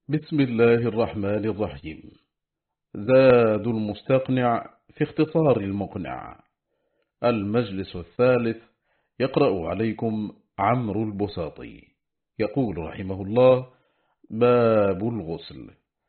بسم الله الرحمن الرحيم. زاد المستقنع في اختصار المقنع. المجلس الثالث. يقرأ عليكم عمرو البساطي. يقول رحمه الله: باب الغسل.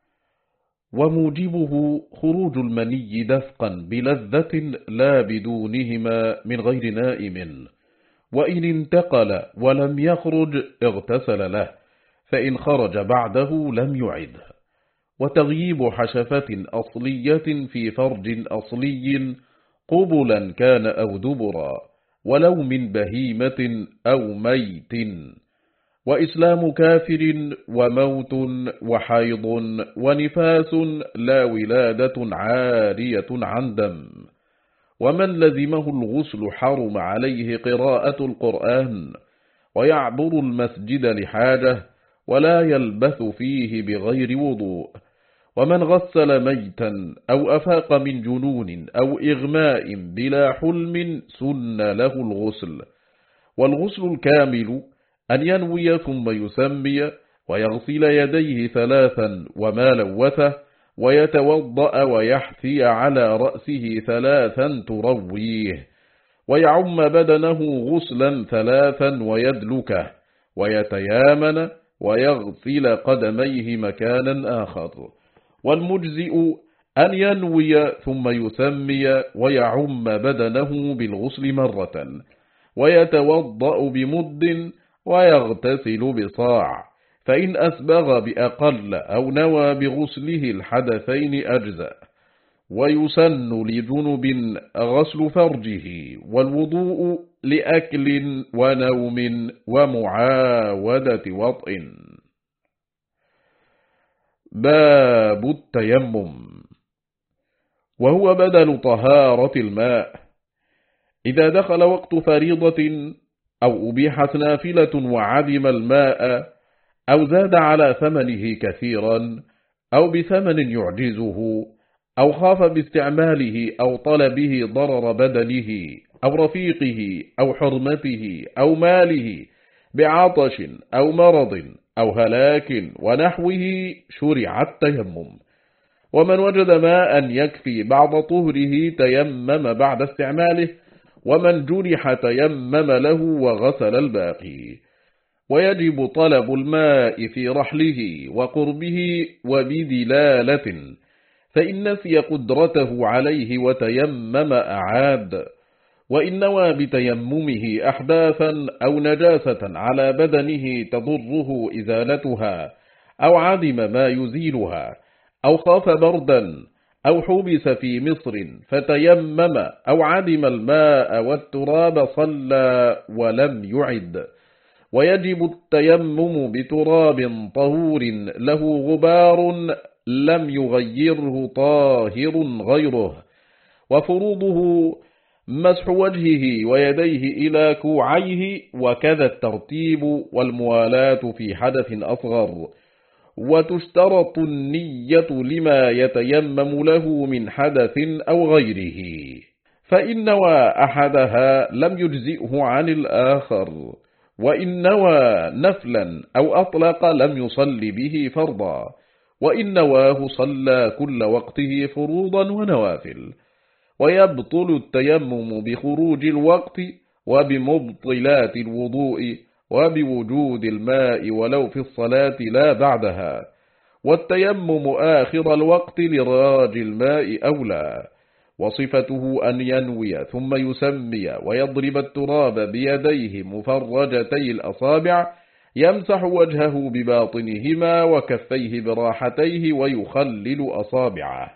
وموجبه خروج المني دفقا بلذة لا بدونهما من غير نائم، وإن انتقل ولم يخرج اغتسل له، فإن خرج بعده لم يعده. وتغييب حشفة أصلية في فرج أصلي قبلا كان أو دبرا، ولو من بهيمة أو ميت. وإسلام كافر وموت وحيض ونفاس لا ولادة عارية عن دم. ومن لزمه الغسل حرم عليه قراءة القرآن، ويعبر المسجد لحاجة، ولا يلبث فيه بغير وضوء. ومن غسل ميتا أو أفاق من جنون أو إغماء بلا حلم سن له الغسل. والغسل الكامل أن ينوي ثم يسمي، ويغسل يديه ثلاثا وما لوثه، ويتوضأ ويحثي على رأسه ثلاثا ترويه، ويعم بدنه غسلا ثلاثا ويدلكه، ويتيامن ويغسل قدميه مكانا آخر. والمجزئ أن ينوي ثم يسمي، ويعم بدنه بالغسل مرة، ويتوضأ بمد، ويغتسل بصاع، فإن أسبغ بأقل أو نوى بغسله الحدثين أجزأ. ويسن لجنب غسل فرجه، والوضوء لأكل ونوم ومعاودة وطئ. باب التيمم، وهو بدل طهارة الماء. إذا دخل وقت فريضة أو أبيحت نافلة وعدم الماء، أو زاد على ثمنه كثيرا، أو بثمن يعجزه، أو خاف باستعماله أو طلبه ضرر بدنه أو رفيقه أو حرمته أو ماله بعطش أو مرض أو هلاك ونحوه، شرع التيمم. ومن وجد ماء يكفي بعد طهره تيمم بعد استعماله، ومن جرح تيمم له وغسل الباقي. ويجب طلب الماء في رحله وقربه وبدلالة، فإن نسي قدرته عليه وتيمم أعاد. وإن نوى بتيممه أحداثا أو نجاسة على بدنه تضره إزالتها، أو عدم ما يزيلها، أو خاف بردا، أو حبس في مصر فتيمم، أو عدم الماء والتراب، صلى ولم يعد. ويجب التيمم بتراب طهور له غبار لم يغيره طاهر غيره. وفروضه مسح وجهه ويديه إلى كوعيه، وكذا الترتيب والموالاة في حدث أصغر. وتشترط النية لما يتيمم له من حدث أو غيره، فإن نوى أحدها لم يجزئه عن الآخر. وإن نوى نفلا أو أطلق لم يصل به فرضا، وإن نواه صلى كل وقته فروضا ونوافل. ويبطل التيمم بخروج الوقت، وبمبطلات الوضوء، وبوجود الماء ولو في الصلاة لا بعدها. والتيمم آخر الوقت لراج الماء أولى. وصفته أن ينوي ثم يسمي، ويضرب التراب بيديه مفرجتي الأصابع، يمسح وجهه بباطنهما وكفيه براحتيه، ويخلل أصابعه.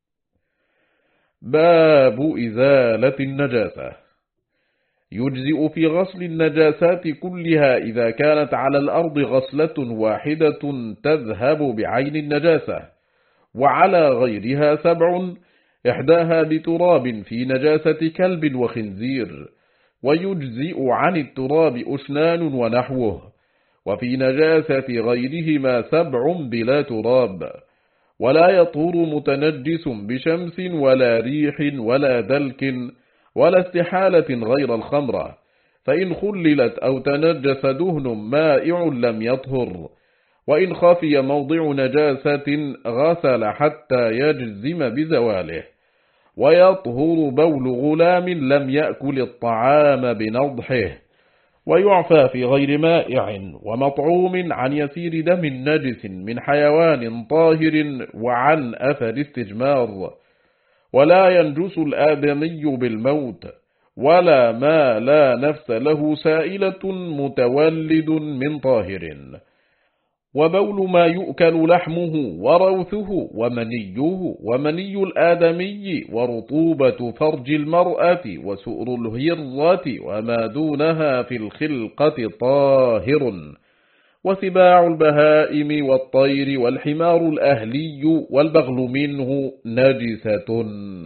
باب إزالة النجاسة. يجزئ في غسل النجاسات كلها إذا كانت على الأرض غسلة واحدة تذهب بعين النجاسة، وعلى غيرها 7، إحداها بتراب في نجاسة كلب وخنزير. ويجزئ عن التراب أسنان ونحوه. وفي نجاسة غيرهما 7 بلا تراب. ولا يطهر متنجس بشمس ولا ريح ولا دلك ولا استحالة غير الخمرة، فإن خللت أو تنجس دهن مائع لم يطهر. وإن خفي موضع نجاسة غسل حتى يجزم بزواله. ويطهر بول غلام لم يأكل الطعام بنضحه. ويعفى في غير مائع ومطعوم عن يسير دم نجس من حيوان طاهر وعن أثر استجمار. ولا ينجس الآدمي بالموت، ولا ما لا نفس له سائلة متولد من طاهر. وبول ما يؤكل لحمه وروثه ومنيه ومني الآدمي ورطوبة فرج المرأة وسؤر الهرة وما دونها في الخلقة طاهر. وسباع البهائم والطير والحمار الأهلي والبغل منه نجسة.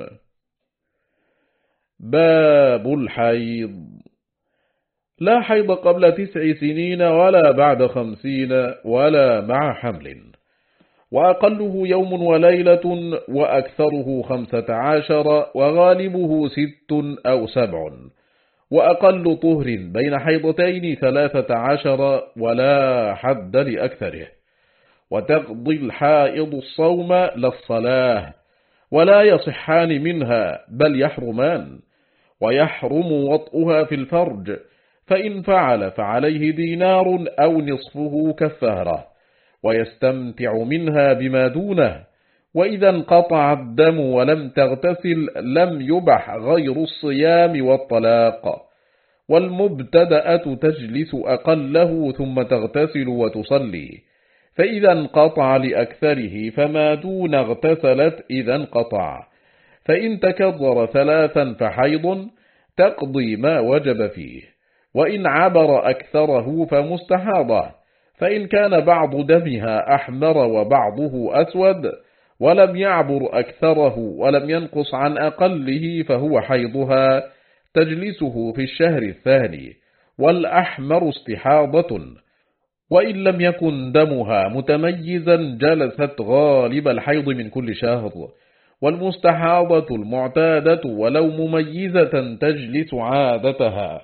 باب الحيض. لا حيض قبل 9 سنين ولا بعد 50 ولا مع حمل. وأقله يوم وليلة وأكثره 15 وغالبه 6 أو 7. وأقل طهر بين حيضتين 13 ولا حد لأكثره. وتقضي الحائض الصوم لا الصلاة، ولا يصحان منها بل يحرمان. ويحرم وطئها في الفرج، فإن فعل فعليه دينار أو نصفه كفارة، ويستمتع منها بما دونه. وإذا انقطع الدم ولم تغتسل لم يبح غير الصيام والطلاق. والمبتدأة تجلس أقله ثم تغتسل وتصلي، فإذا انقطع لأكثره فما دون اغتسلت إذا انقطع. فإن تكرر 3 فحيض تقضي ما وجب فيه. وإن عبر أكثره فمستحاضة. فإن كان بعض دمها أحمر وبعضه أسود ولم يعبر أكثره ولم ينقص عن أقله فهو حيضها، تجلسه في الشهر الثاني. والأحمر استحاضة. وإن لم يكن دمها متميزا جلست غالب الحيض من كل شهر. والمستحاضة المعتادة ولو مميزة تجلس عادتها.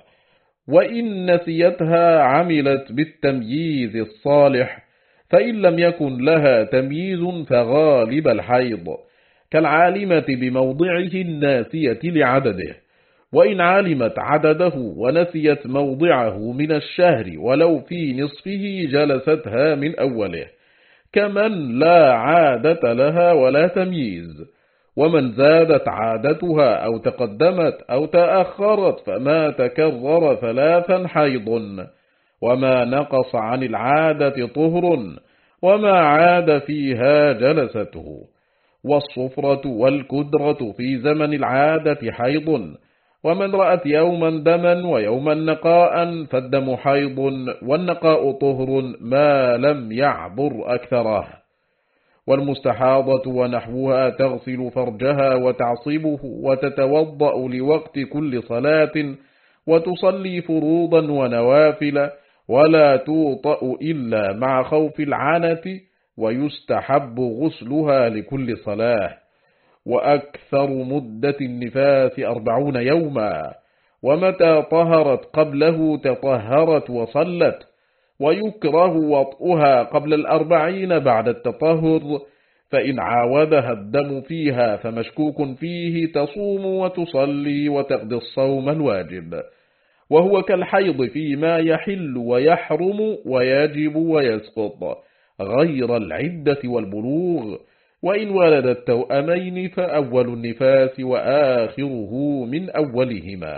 وإن نسيتها عملت بالتمييز الصالح. فإن لم يكن لها تمييز فغالب الحيض، كالعالمة بموضعه الناسية لعدده. وإن علمت عدده ونسيت موضعه من الشهر ولو في نصفه جلستها من أوله، كمن لا عادة لها ولا تمييز. ومن زادت عادتها أو تقدمت أو تأخرت فما تكرر 3 حيض. وما نقص عن العادة طهر، وما عاد فيها جلسته. والصفرة والكدرة في زمن العادة حيض. ومن رأت يوما دما ويوما نقاء فالدم حيض، والنقاء طهر ما لم يعبر أكثره. والمستحاضة ونحوها تغسل فرجها وتعصبه وتتوضأ لوقت كل صلاة، وتصلي فروضا ونوافل، ولا توطأ إلا مع خوف العنة، ويستحب غسلها لكل صلاة. وأكثر مدة النفاس 40 يوما. ومتى طهرت قبله تطهرت وصلت. ويكره وطئها قبل 40 بعد التطهر. فإن عاودها الدم فيها فمشكوك فيه تصوم وتصلي وتقضي الصوم الواجب. وهو كالحيض فيما يحل ويحرم ويجب ويسقط غير العدة والبلوغ. وإن ولد التوأمين فأول النفاس وآخره من أولهما.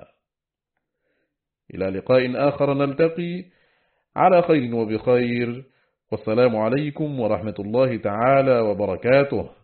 إلى لقاء آخر نلتقي على خير وبخير، والسلام عليكم ورحمة الله تعالى وبركاته.